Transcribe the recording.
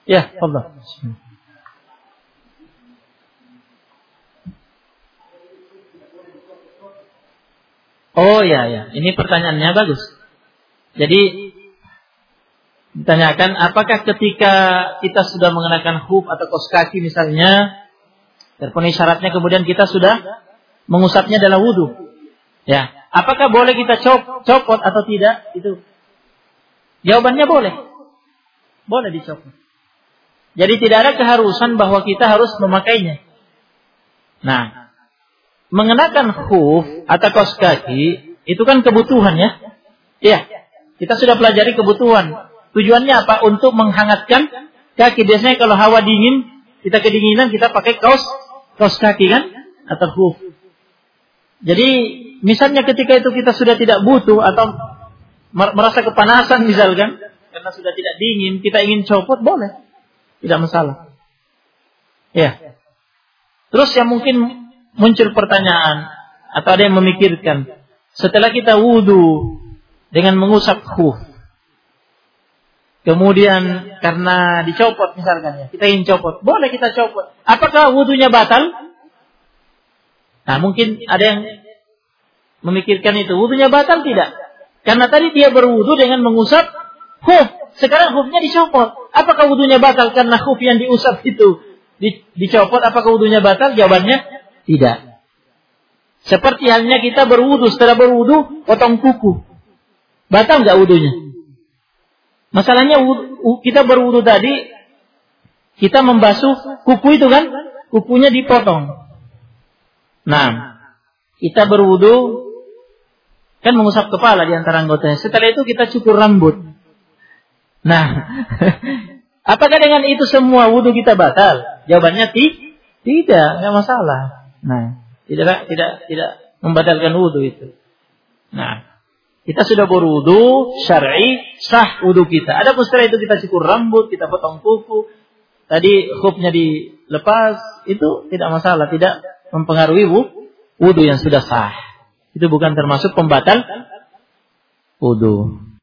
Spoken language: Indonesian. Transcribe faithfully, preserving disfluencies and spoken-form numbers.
Ya, Allah. Oh ya ya, ini pertanyaannya bagus. Jadi ditanyakan apakah ketika kita sudah mengenakan khuf atau kaos kaki misalnya, terpenuhi syaratnya kemudian kita sudah mengusapnya dalam wudu. Ya, apakah boleh kita cop, copot atau tidak? Itu jawabannya boleh. Boleh dicopot. Jadi tidak ada keharusan bahwa kita harus memakainya. Nah, mengenakan khuf atau kaos kaki itu kan kebutuhan ya. Iya, kita sudah pelajari kebutuhan. Tujuannya apa? Untuk menghangatkan kaki. Biasanya kalau hawa dingin, kita kedinginan, kita pakai kaos kaos kaki kan atau khuf. Jadi misalnya ketika itu kita sudah tidak butuh atau merasa kepanasan misalkan karena sudah tidak dingin, kita ingin copot, boleh. Tidak masalah. Ya. Terus yang mungkin muncul pertanyaan atau ada yang memikirkan, setelah kita wudu dengan mengusap khuf, kemudian karena dicopot misalkan ya, kita ingin copot, boleh kita copot. Apakah wudunya batal? Nah, mungkin ada yang memikirkan itu, wudunya batal tidak? Karena tadi dia berwudu dengan mengusap khuf, sekarang khufnya dicopot. Apakah wudunya batal karena khuf yang diusap itu dicopot? Apakah wudunya batal? Jawabannya tidak. Seperti halnya kita berwudu, setelah berwudu potong kuku, batal nggak wudunya? Masalahnya kita berwudu tadi, kita membasuh kuku itu kan, kukunya dipotong. Nah, kita berwudu kan mengusap kepala di antara anggotanya. Setelah itu kita cukur rambut. Nah, apakah dengan itu semua wudu kita batal? Jawabannya ti, tidak, nggak masalah. Nah, tidak tidak tidak membatalkan wudu itu. Nah, kita sudah berwudu syar'i, sah wudu kita. Adapun setelah itu kita cukur rambut, kita potong kuku, tadi khufnya dilepas, itu tidak masalah, tidak mempengaruhi wudu yang sudah sah. Itu bukan termasuk pembatal wudu.